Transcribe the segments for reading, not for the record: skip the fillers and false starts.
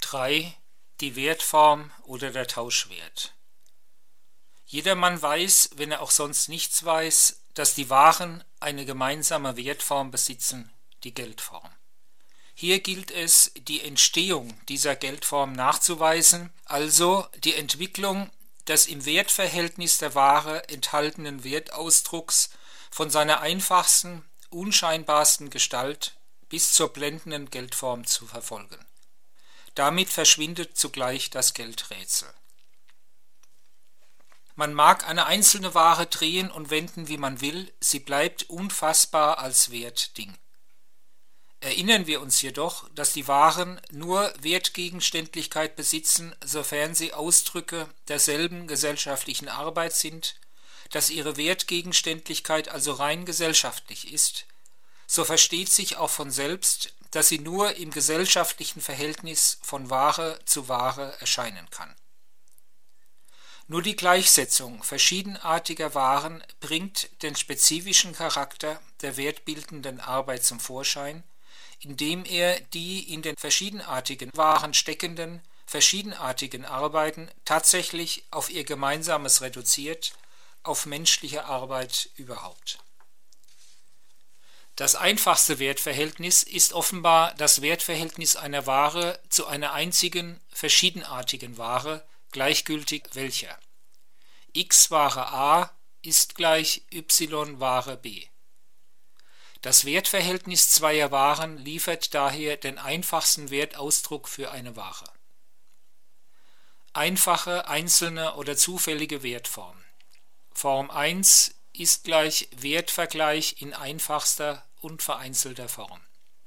3. Die Wertform oder der Tauschwert. Jedermann weiß, wenn er auch sonst nichts weiß, dass die Waren eine gemeinsame Wertform besitzen, die Geldform. Hier gilt es, die Entstehung dieser Geldform nachzuweisen, also die Entwicklung des im Wertverhältnis der Ware enthaltenen Wertausdrucks von seiner einfachsten, unscheinbarsten Gestalt bis zur blendenden Geldform zu verfolgen. Damit verschwindet zugleich das Geldrätsel. Man mag eine einzelne Ware drehen und wenden, wie man will, sie bleibt unfassbar als Wertding. Erinnern wir uns jedoch, dass die Waren nur Wertgegenständlichkeit besitzen, sofern sie Ausdrücke derselben gesellschaftlichen Arbeit sind, dass ihre Wertgegenständlichkeit also rein gesellschaftlich ist, so versteht sich auch von selbst, dass sie nur im gesellschaftlichen Verhältnis von Ware zu Ware erscheinen kann. Nur die Gleichsetzung verschiedenartiger Waren bringt den spezifischen Charakter der wertbildenden Arbeit zum Vorschein, indem er die in den verschiedenartigen Waren steckenden, verschiedenartigen Arbeiten tatsächlich auf ihr Gemeinsames reduziert, auf menschliche Arbeit überhaupt. Das einfachste Wertverhältnis ist offenbar das Wertverhältnis einer Ware zu einer einzigen, verschiedenartigen Ware, gleichgültig welcher. X Ware A ist gleich Y Ware B. Das Wertverhältnis zweier Waren liefert daher den einfachsten Wertausdruck für eine Ware. Einfache, einzelne oder zufällige Wertform. Form 1 ist gleich Wertvergleich in einfachster und vereinzelter Form.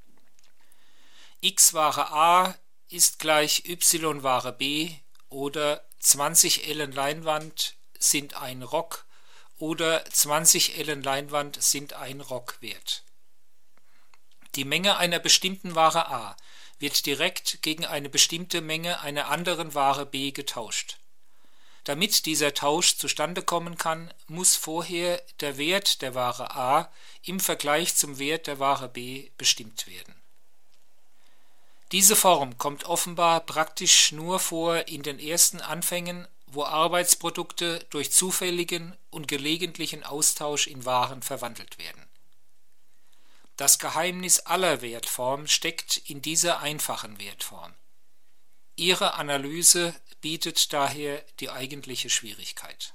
X Ware A ist gleich Y Ware B oder 20 Ellen Leinwand sind ein Rock oder 20 Ellen Leinwand sind ein Rock wert. Die Menge einer bestimmten Ware A wird direkt gegen eine bestimmte Menge einer anderen Ware B getauscht. Damit dieser Tausch zustande kommen kann, muss vorher der Wert der Ware A im Vergleich zum Wert der Ware B bestimmt werden. Diese Form kommt offenbar praktisch nur vor in den ersten Anfängen, wo Arbeitsprodukte durch zufälligen und gelegentlichen Austausch in Waren verwandelt werden. Das Geheimnis aller Wertformen steckt in dieser einfachen Wertform. Ihre Analyse bietet daher die eigentliche Schwierigkeit.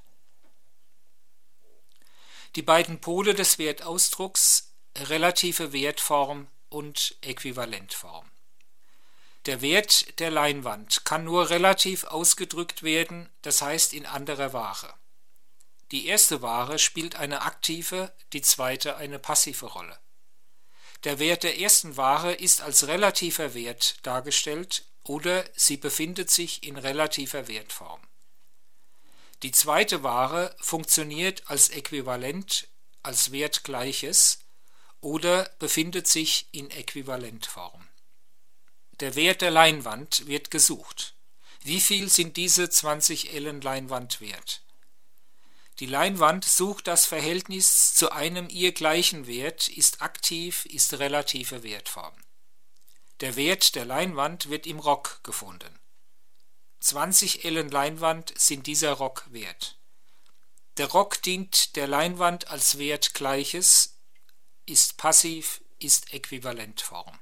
Die beiden Pole des Wertausdrucks, relative Wertform und Äquivalentform. Der Wert der Leinwand kann nur relativ ausgedrückt werden, das heißt in anderer Ware. Die erste Ware spielt eine aktive, die zweite eine passive Rolle. Der Wert der ersten Ware ist als relativer Wert dargestellt oder sie befindet sich in relativer Wertform. Die zweite Ware funktioniert als Äquivalent, als Wertgleiches oder befindet sich in Äquivalentform. Der Wert der Leinwand wird gesucht. Wie viel sind diese 20 Ellen Leinwand wert? Die Leinwand sucht das Verhältnis zu einem ihr gleichen Wert, ist aktiv, ist relative Wertform. Der Wert der Leinwand wird im Rock gefunden. 20 Ellen Leinwand sind dieser Rock wert. Der Rock dient der Leinwand als Wertgleiches, ist passiv, ist Äquivalentform.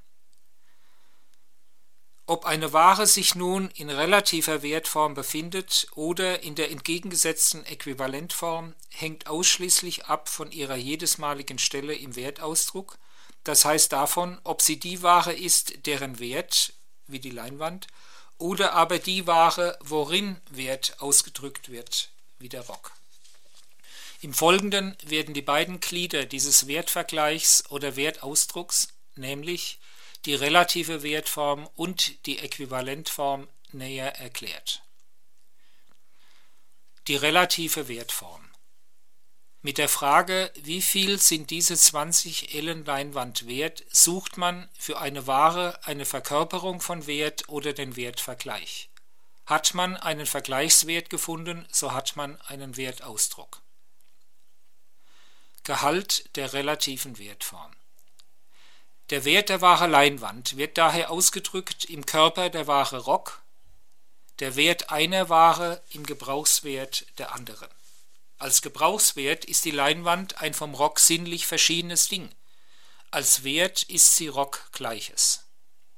Ob eine Ware sich nun in relativer Wertform befindet oder in der entgegengesetzten Äquivalentform, hängt ausschließlich ab von ihrer jedesmaligen Stelle im Wertausdruck, das heißt davon, ob sie die Ware ist, deren Wert, wie die Leinwand, oder aber die Ware, worin Wert ausgedrückt wird, wie der Rock. Im Folgenden werden die beiden Glieder dieses Wertvergleichs oder Wertausdrucks, nämlich die relative Wertform und die Äquivalentform, näher erklärt. Die relative Wertform. Mit der Frage, wie viel sind diese 20 Ellen Leinwand wert, sucht man für eine Ware eine Verkörperung von Wert oder den Wertvergleich. Hat man einen Vergleichswert gefunden, so hat man einen Wertausdruck. Gehalt der relativen Wertform. Der Wert der Ware Leinwand wird daher ausgedrückt im Körper der Ware Rock, der Wert einer Ware im Gebrauchswert der anderen. Als Gebrauchswert ist die Leinwand ein vom Rock sinnlich verschiedenes Ding. Als Wert ist sie Rock Gleiches.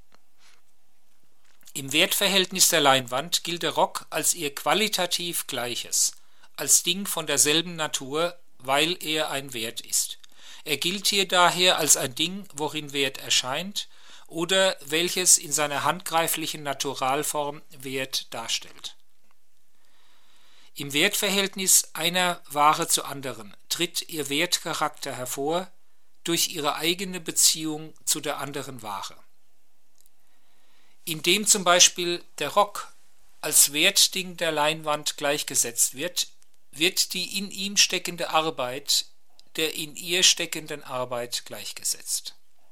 Im Wertverhältnis der Leinwand gilt der Rock als ihr qualitativ Gleiches, als Ding von derselben Natur, weil er ein Wert ist. Er gilt hier daher als ein Ding, worin Wert erscheint oder welches in seiner handgreiflichen Naturalform Wert darstellt. Im Wertverhältnis einer Ware zu anderen tritt ihr Wertcharakter hervor durch ihre eigene Beziehung zu der anderen Ware. Indem zum Beispiel der Rock als Wertding der Leinwand gleichgesetzt wird, wird die in ihm steckende Arbeit der in ihr steckenden Arbeit gleichgesetzt.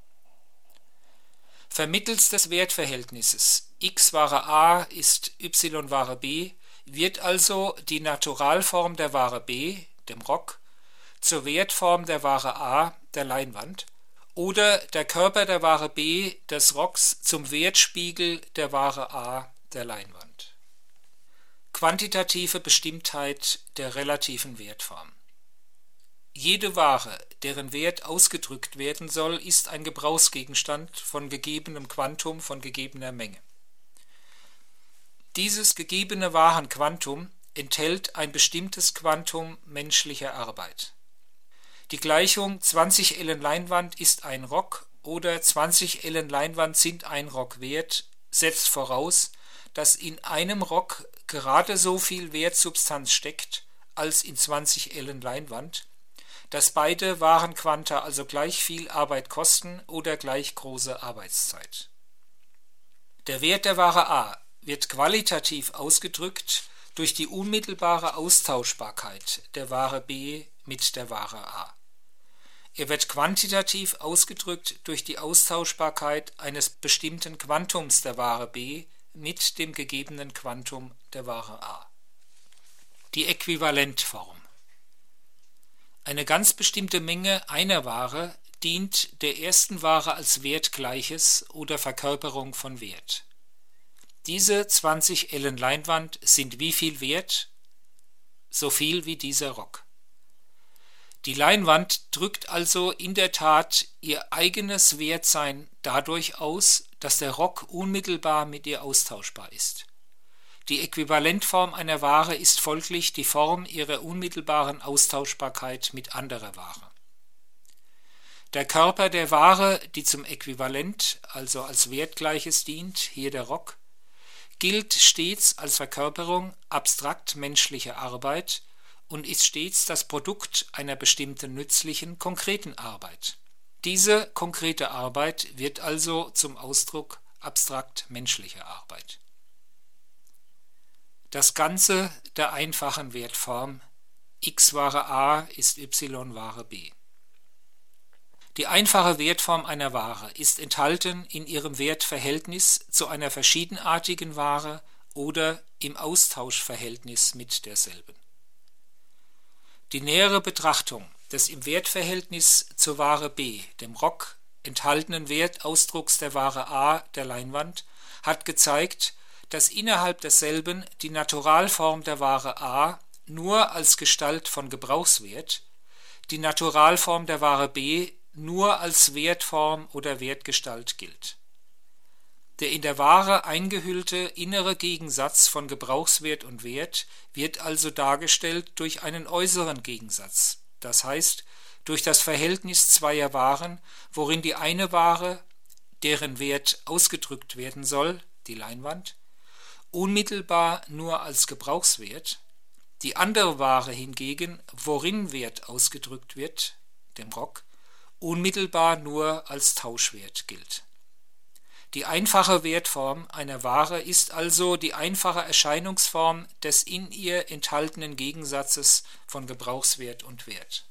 Vermittels des Wertverhältnisses x Ware A ist y Ware B wird also die Naturalform der Ware B, dem Rock, zur Wertform der Ware A, der Leinwand, oder der Körper der Ware B, des Rocks, zum Wertspiegel der Ware A, der Leinwand. Quantitative Bestimmtheit der relativen Wertform. Jede Ware, deren Wert ausgedrückt werden soll, ist ein Gebrauchsgegenstand von gegebenem Quantum, von gegebener Menge. Dieses gegebene Warenquantum enthält ein bestimmtes Quantum menschlicher Arbeit. Die Gleichung 20 Ellen Leinwand ist ein Rock oder 20 Ellen Leinwand sind ein Rock wert setzt voraus, dass in einem Rock gerade so viel Wertsubstanz steckt als in 20 Ellen Leinwand, dass beide Warenquanta also gleich viel Arbeit kosten oder gleich große Arbeitszeit. Der Wert der Ware A wird qualitativ ausgedrückt durch die unmittelbare Austauschbarkeit der Ware B mit der Ware A. Er wird quantitativ ausgedrückt durch die Austauschbarkeit eines bestimmten Quantums der Ware B mit dem gegebenen Quantum der Ware A. Die Äquivalentform. Eine ganz bestimmte Menge einer Ware dient der ersten Ware als Wertgleiches oder Verkörperung von Wert. Diese 20 Ellen Leinwand sind wie viel wert? So viel wie dieser Rock. Die Leinwand drückt also in der Tat ihr eigenes Wertsein dadurch aus, dass der Rock unmittelbar mit ihr austauschbar ist. Die Äquivalentform einer Ware ist folglich die Form ihrer unmittelbaren Austauschbarkeit mit anderer Ware. Der Körper der Ware, die zum Äquivalent, also als Wertgleiches dient, hier der Rock, gilt stets als Verkörperung abstrakt menschlicher Arbeit und ist stets das Produkt einer bestimmten nützlichen, konkreten Arbeit. Diese konkrete Arbeit wird also zum Ausdruck abstrakt menschlicher Arbeit. Das Ganze der einfachen Wertform x Ware A ist y Ware B. Die einfache Wertform einer Ware ist enthalten in ihrem Wertverhältnis zu einer verschiedenartigen Ware oder im Austauschverhältnis mit derselben. Die nähere Betrachtung des im Wertverhältnis zur Ware B, dem Rock, enthaltenen Wertausdrucks der Ware A, der Leinwand, hat gezeigt, dass innerhalb desselben die Naturalform der Ware A nur als Gestalt von Gebrauchswert, die Naturalform der Ware B nur als Wertform oder Wertgestalt gilt. Der in der Ware eingehüllte innere Gegensatz von Gebrauchswert und Wert wird also dargestellt durch einen äußeren Gegensatz, das heißt durch das Verhältnis zweier Waren, worin die eine Ware, deren Wert ausgedrückt werden soll, die Leinwand, unmittelbar nur als Gebrauchswert, die andere Ware hingegen, worin Wert ausgedrückt wird, dem Rock, unmittelbar nur als Tauschwert gilt. Die einfache Wertform einer Ware ist also die einfache Erscheinungsform des in ihr enthaltenen Gegensatzes von Gebrauchswert und Wert.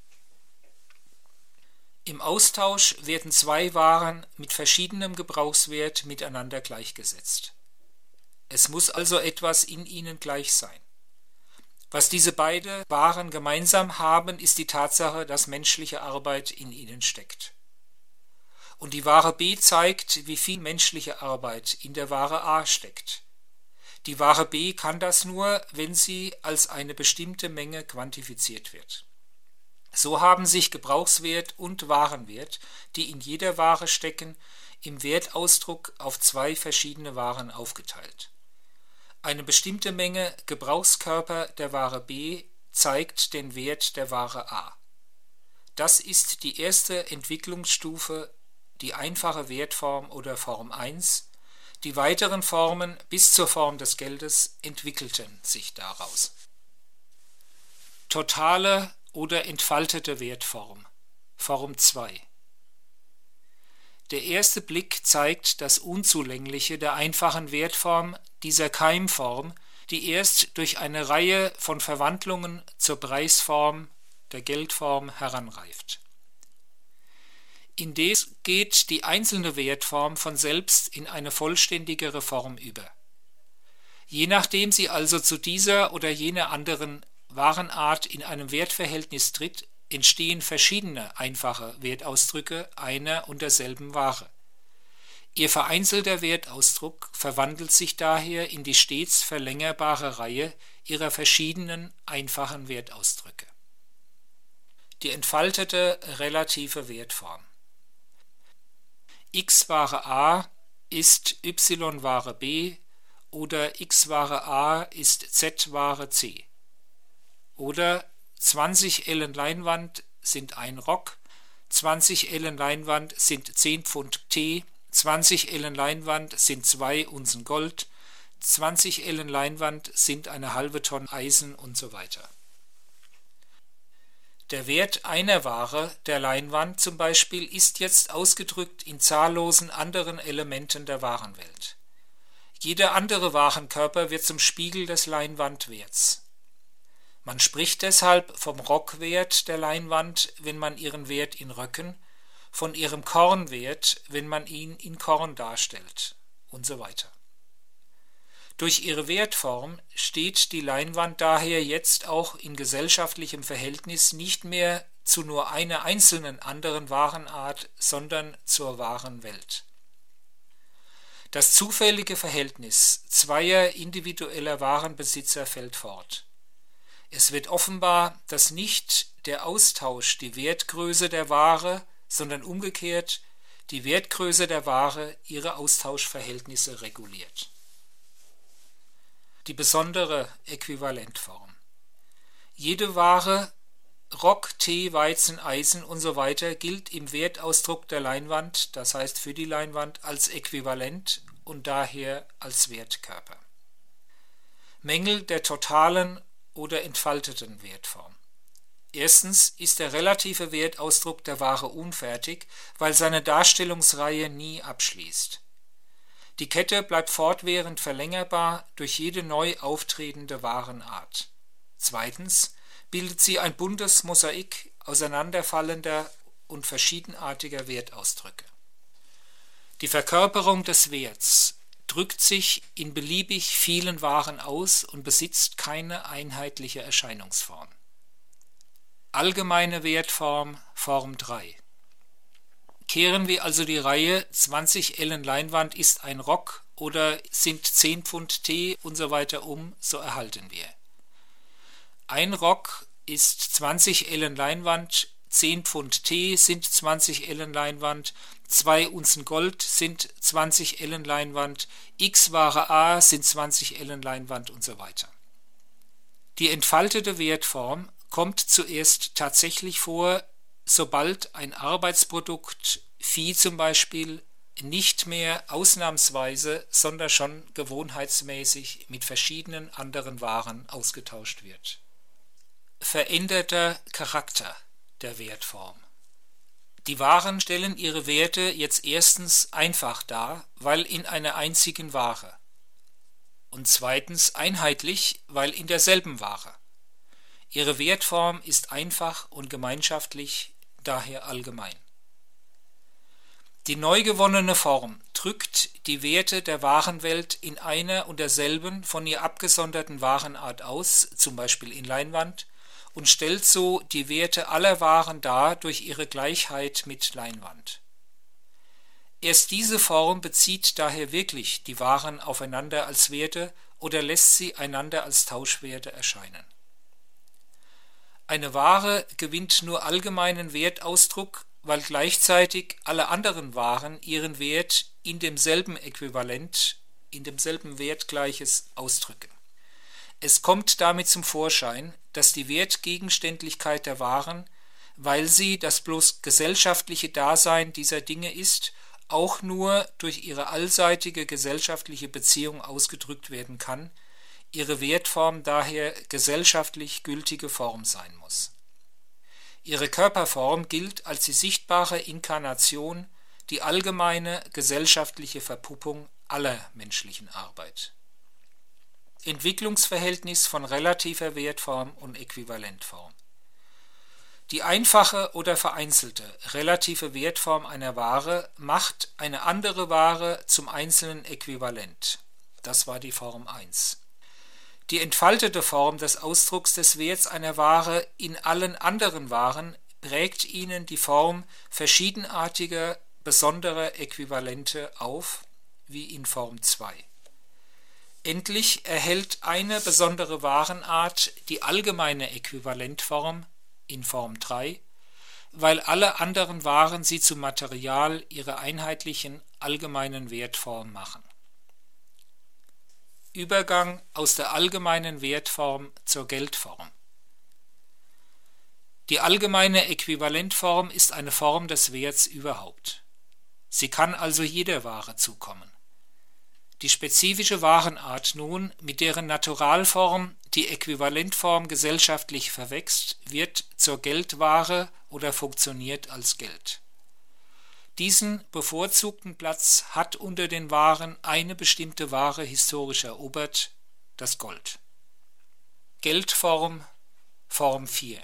Im Austausch werden zwei Waren mit verschiedenem Gebrauchswert miteinander gleichgesetzt. Es muss also etwas in ihnen gleich sein. Was diese beiden Waren gemeinsam haben, ist die Tatsache, dass menschliche Arbeit in ihnen steckt. und die Ware B zeigt, wie viel menschliche Arbeit in der Ware A steckt. Die Ware B kann das nur, wenn sie als eine bestimmte Menge quantifiziert wird. So haben sich Gebrauchswert und Warenwert, die in jeder Ware stecken, im Wertausdruck auf zwei verschiedene Waren aufgeteilt. Eine bestimmte Menge Gebrauchskörper der Ware B zeigt den Wert der Ware A. Das ist die erste Entwicklungsstufe, die einfache Wertform oder Form 1. Die weiteren Formen bis zur Form des Geldes entwickelten sich daraus. Totale oder entfaltete Wertform, Form 2. Der erste Blick zeigt das Unzulängliche der einfachen Wertform, dieser Keimform, die erst durch eine Reihe von Verwandlungen zur Preisform, der Geldform, heranreift. Indes geht die einzelne Wertform von selbst in eine vollständigere Form über. Je nachdem sie also zu dieser oder jener anderen Warenart in einem Wertverhältnis tritt, entstehen verschiedene einfache Wertausdrücke einer und derselben Ware. Ihr vereinzelter Wertausdruck verwandelt sich daher in die stets verlängerbare Reihe ihrer verschiedenen einfachen Wertausdrücke. Die entfaltete relative Wertform. X-Ware A ist Y-Ware B oder X-Ware A ist Z-Ware C. Oder 20 Ellen Leinwand sind ein Rock, 20 Ellen Leinwand sind 10 Pfund Tee, 20 Ellen Leinwand sind 2 Unzen Gold, 20 Ellen Leinwand sind eine halbe Tonne Eisen und so weiter. Der Wert einer Ware, der Leinwand zum Beispiel, ist jetzt ausgedrückt in zahllosen anderen Elementen der Warenwelt. Jeder andere Warenkörper wird zum Spiegel des Leinwandwerts. Man spricht deshalb vom Rockwert der Leinwand, wenn man ihren Wert in Röcken, von ihrem Kornwert, wenn man ihn in Korn darstellt und so weiter. Durch ihre Wertform steht die Leinwand daher jetzt auch in gesellschaftlichem Verhältnis nicht mehr zu nur einer einzelnen anderen Warenart, sondern zur wahren Welt. Das zufällige Verhältnis zweier individueller Warenbesitzer fällt fort. Es wird offenbar, dass nicht der Austausch die Wertgröße der Ware, sondern umgekehrt die Wertgröße der Ware ihre Austauschverhältnisse reguliert. Die besondere Äquivalentform. Jede Ware, Rock, Tee, Weizen, Eisen usw. gilt im Wertausdruck der Leinwand, das heißt für die Leinwand, als Äquivalent und daher als Wertkörper. Mängel der totalen oder entfalteten Wertform. Erstens ist der relative Wertausdruck der Ware unfertig, weil seine Darstellungsreihe nie abschließt. Die Kette bleibt fortwährend verlängerbar durch jede neu auftretende Warenart. Zweitens bildet sie ein buntes Mosaik auseinanderfallender und verschiedenartiger Wertausdrücke. Die Verkörperung des Werts drückt sich in beliebig vielen Waren aus und besitzt keine einheitliche Erscheinungsform. Allgemeine Wertform, Form 3. Kehren wir also die Reihe 20 Ellen Leinwand ist ein Rock oder sind 10 Pfund Tee usw. So erhalten wir. Ein Rock ist 20 Ellen Leinwand, 10 Pfund Tee sind 20 Ellen Leinwand, 2 Unzen Gold sind 20 Ellen Leinwand, X-Ware A sind 20 Ellen Leinwand usw. Die entfaltete Wertform kommt zuerst tatsächlich vor, sobald ein Arbeitsprodukt, Vieh zum Beispiel, nicht mehr ausnahmsweise, sondern schon gewohnheitsmäßig mit verschiedenen anderen Waren ausgetauscht wird. Veränderter Charakter der Wertform. Die Waren stellen ihre Werte jetzt erstens einfach dar, weil in einer einzigen Ware, und zweitens einheitlich, weil in derselben Ware. Ihre Wertform ist einfach und gemeinschaftlich, daher allgemein. Die neu gewonnene Form drückt die Werte der Warenwelt in einer und derselben von ihr abgesonderten Warenart aus, zum Beispiel in Leinwand, und stellt so die Werte aller Waren dar durch ihre Gleichheit mit Leinwand. Erst diese Form bezieht daher wirklich die Waren aufeinander als Werte oder lässt sie einander als Tauschwerte erscheinen. Eine Ware gewinnt nur allgemeinen Wertausdruck, weil gleichzeitig alle anderen Waren ihren Wert in demselben Äquivalent, in demselben Wertgleiches ausdrücken. Es kommt damit zum Vorschein, dass die Wertgegenständlichkeit der Waren, weil sie das bloß gesellschaftliche Dasein dieser Dinge ist, auch nur durch ihre allseitige gesellschaftliche Beziehung ausgedrückt werden kann, ihre Wertform daher gesellschaftlich gültige Form sein muss. Ihre Körperform gilt als die sichtbare Inkarnation, die allgemeine gesellschaftliche Verpuppung aller menschlichen Arbeit. Entwicklungsverhältnis von relativer Wertform und Äquivalentform. Die einfache oder vereinzelte relative Wertform einer Ware macht eine andere Ware zum einzelnen Äquivalent. Das war die Form 1. Die entfaltete Form des Ausdrucks des Werts einer Ware in allen anderen Waren prägt ihnen die Form verschiedenartiger, besonderer Äquivalente auf, wie in Form 2. Endlich erhält eine besondere Warenart die allgemeine Äquivalentform in Form 3, weil alle anderen Waren sie zum Material ihrer einheitlichen allgemeinen Wertform machen. Übergang aus der allgemeinen Wertform zur Geldform. Die allgemeine Äquivalentform ist eine Form des Werts überhaupt. Sie kann also jeder Ware zukommen. Die spezifische Warenart nun, mit deren Naturalform die Äquivalentform gesellschaftlich verwächst, wird zur Geldware oder funktioniert als Geld. Diesen bevorzugten Platz hat unter den Waren eine bestimmte Ware historisch erobert, das Gold. Geldform, Form 4.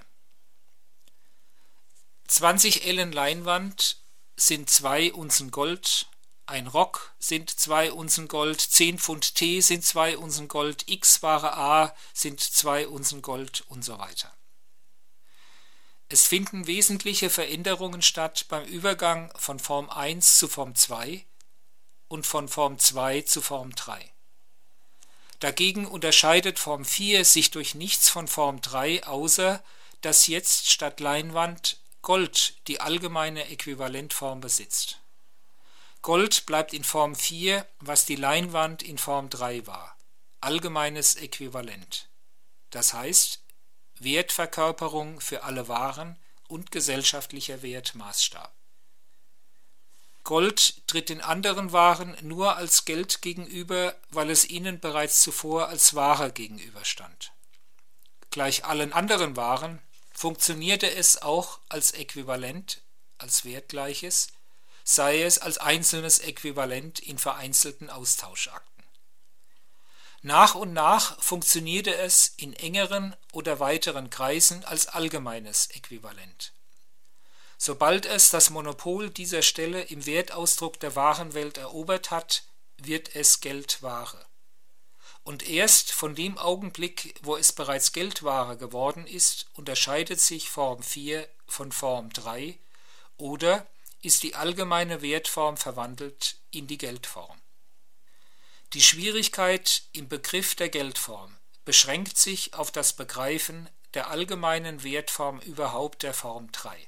20 Ellen Leinwand sind 2 Unzen Gold, ein Rock sind 2 Unzen Gold, 10 Pfund Tee sind 2 Unzen Gold, X Ware A sind 2 Unzen Gold und so weiter. Es finden wesentliche Veränderungen statt beim Übergang von Form 1 zu Form 2 und von Form 2 zu Form 3. Dagegen unterscheidet Form 4 sich durch nichts von Form 3, außer dass jetzt statt Leinwand Gold die allgemeine Äquivalentform besitzt. Gold bleibt in Form 4, was die Leinwand in Form 3 war, allgemeines Äquivalent. Das heißt, Wertverkörperung für alle Waren und gesellschaftlicher Wertmaßstab. Gold tritt den anderen Waren nur als Geld gegenüber, weil es ihnen bereits zuvor als Ware gegenüberstand. Gleich allen anderen Waren funktionierte es auch als Äquivalent, als Wertgleiches, sei es als einzelnes Äquivalent in vereinzelten Austauschakten. Nach und nach funktionierte es in engeren oder weiteren Kreisen als allgemeines Äquivalent. Sobald es das Monopol dieser Stelle im Wertausdruck der Warenwelt erobert hat, wird es Geldware. Und erst von dem Augenblick, wo es bereits Geldware geworden ist, unterscheidet sich Form 4 von Form 3 oder ist die allgemeine Wertform verwandelt in die Geldform. Die Schwierigkeit im Begriff der Geldform beschränkt sich auf das Begreifen der allgemeinen Wertform überhaupt der Form 3.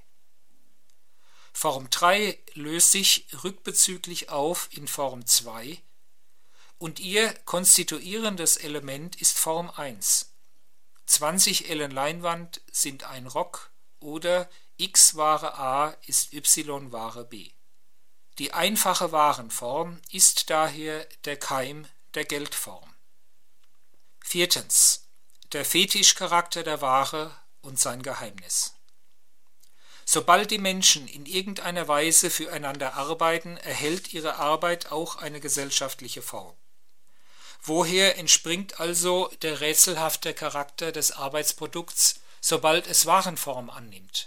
Form 3 löst sich rückbezüglich auf in Form 2 und ihr konstituierendes Element ist Form 1. 20 Ellen Leinwand sind ein Rock oder X Ware A ist Y Ware B. Die einfache Warenform ist daher der Keim der Geldform. 4. Der Fetischcharakter der Ware und sein Geheimnis. Sobald die Menschen in irgendeiner Weise füreinander arbeiten, erhält ihre Arbeit auch eine gesellschaftliche Form. Woher entspringt also der rätselhafte Charakter des Arbeitsprodukts, sobald es Warenform annimmt?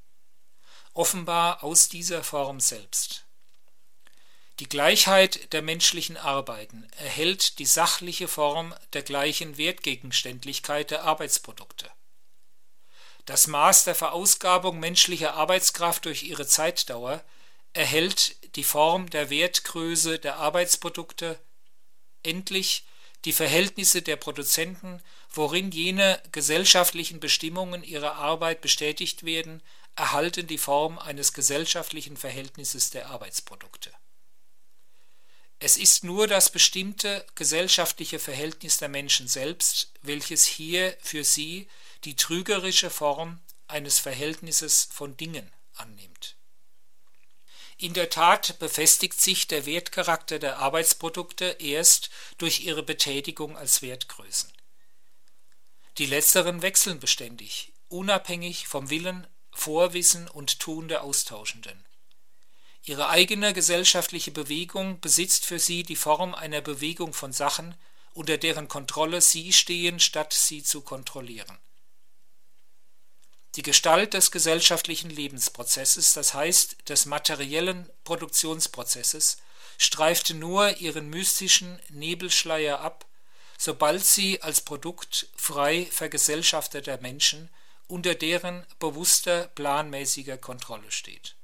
Offenbar aus dieser Form selbst. Die Gleichheit der menschlichen Arbeiten erhält die sachliche Form der gleichen Wertgegenständlichkeit der Arbeitsprodukte. Das Maß der Verausgabung menschlicher Arbeitskraft durch ihre Zeitdauer erhält die Form der Wertgröße der Arbeitsprodukte, endlich die Verhältnisse der Produzenten, worin jene gesellschaftlichen Bestimmungen ihrer Arbeit bestätigt werden, erhalten die Form eines gesellschaftlichen Verhältnisses der Arbeitsprodukte. Es ist nur das bestimmte gesellschaftliche Verhältnis der Menschen selbst, welches hier für sie die trügerische Form eines Verhältnisses von Dingen annimmt. In der Tat befestigt sich der Wertcharakter der Arbeitsprodukte erst durch ihre Betätigung als Wertgrößen. Die letzteren wechseln beständig, unabhängig vom Willen, Vorwissen und Tun der Austauschenden. Ihre eigene gesellschaftliche Bewegung besitzt für sie die Form einer Bewegung von Sachen, unter deren Kontrolle sie stehen, statt sie zu kontrollieren. Die Gestalt des gesellschaftlichen Lebensprozesses, das heißt des materiellen Produktionsprozesses, streift nur ihren mystischen Nebelschleier ab, sobald sie als Produkt frei vergesellschafteter Menschen unter deren bewusster, planmäßiger Kontrolle steht.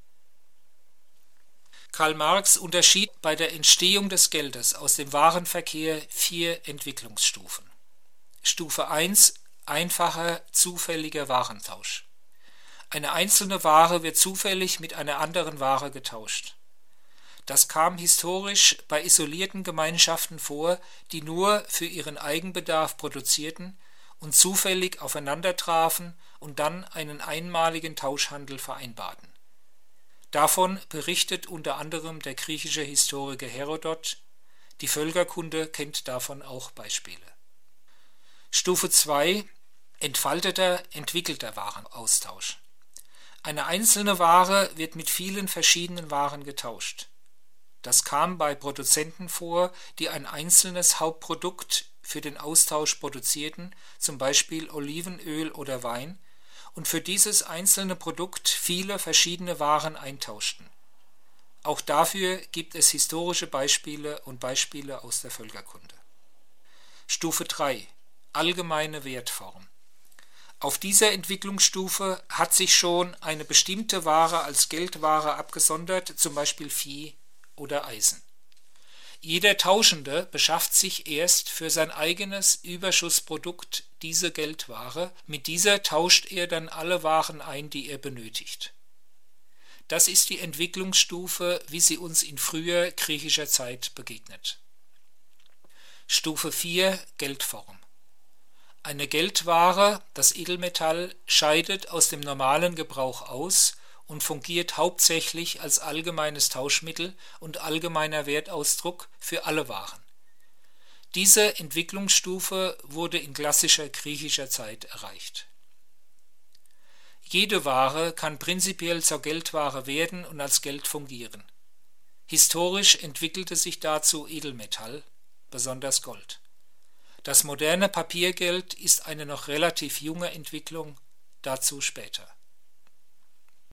Karl Marx unterschied bei der Entstehung des Geldes aus dem Warenverkehr 4 Entwicklungsstufen. Stufe 1: einfacher, zufälliger Warentausch. Eine einzelne Ware wird zufällig mit einer anderen Ware getauscht. Das kam historisch bei isolierten Gemeinschaften vor, die nur für ihren Eigenbedarf produzierten und zufällig aufeinander trafen und dann einen einmaligen Tauschhandel vereinbarten. Davon berichtet unter anderem der griechische Historiker Herodot, die Völkerkunde kennt davon auch Beispiele. Stufe 2: entfalteter, entwickelter Warenaustausch. Eine einzelne Ware wird mit vielen verschiedenen Waren getauscht. Das kam bei Produzenten vor, die ein einzelnes Hauptprodukt für den Austausch produzierten, zum Beispiel Olivenöl oder Wein, und für dieses einzelne Produkt viele verschiedene Waren eintauschten. Auch dafür gibt es historische Beispiele und Beispiele aus der Völkerkunde. Stufe 3: allgemeine Wertform. Auf dieser Entwicklungsstufe hat sich schon eine bestimmte Ware als Geldware abgesondert, zum Beispiel Vieh oder Eisen. Jeder Tauschende beschafft sich erst für sein eigenes Überschussprodukt diese Geldware, mit dieser tauscht er dann alle Waren ein, die er benötigt. Das ist die Entwicklungsstufe, wie sie uns in früher griechischer Zeit begegnet. Stufe 4: Geldform. Eine Geldware, das Edelmetall, scheidet aus dem normalen Gebrauch aus und fungiert hauptsächlich als allgemeines Tauschmittel und allgemeiner Wertausdruck für alle Waren. Diese Entwicklungsstufe wurde in klassischer griechischer Zeit erreicht. Jede Ware kann prinzipiell zur Geldware werden und als Geld fungieren. Historisch entwickelte sich dazu Edelmetall, besonders Gold. Das moderne Papiergeld ist eine noch relativ junge Entwicklung, dazu später.